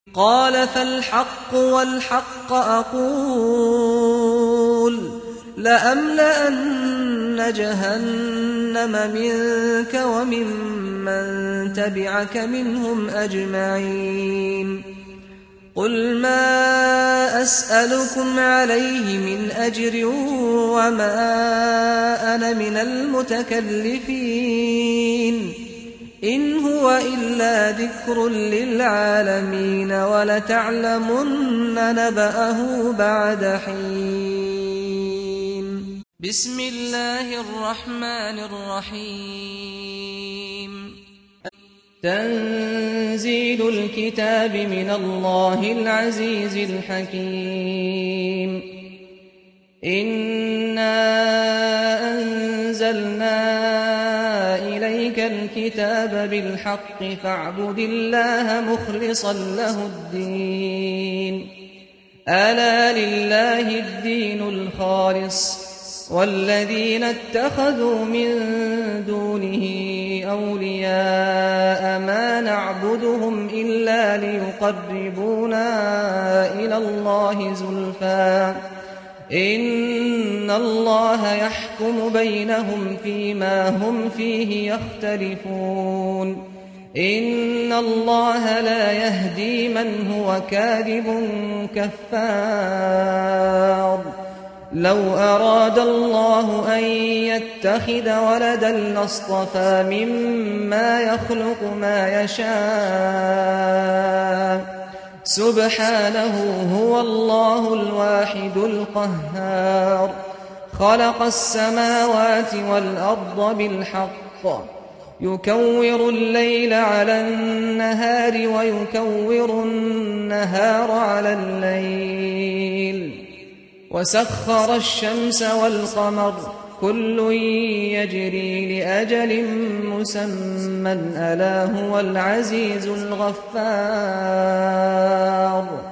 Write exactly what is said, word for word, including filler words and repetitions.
قال فالحق والحق أقول لأملأن جهنم منك وممن تبعك منهم أجمعين قل ما أسألكم عليه من أجر وما أنا من المتكلفين إن هو إلا ذكر للعالمين ولتعلمن نبأه بعد حين. بسم الله الرحمن الرحيم. تنزيل الكتاب من الله العزيز الحكيم. إنا أنزلنا إليك الكتاب بالحق فاعبد الله مخلصا له الدين ألا لله الدين الخالص والذين اتخذوا من دونه أولياء ما نعبدهم إلا ليقربونا إلى الله زلفى إن الله يحكم بينهم فيما هم فيه يختلفون إن الله لا يهدي من هو كاذب كفار لو أراد الله أن يتخذ ولدا لاصطفى مما يخلق ما يشاء سبحانه هو الله الواحد القهار خلق السماوات والأرض بالحق يكور الليل على النهار ويكور النهار على الليل وسخر الشمس والقمر كل يجري لأجل مسمى ألا هو العزيز الغفار.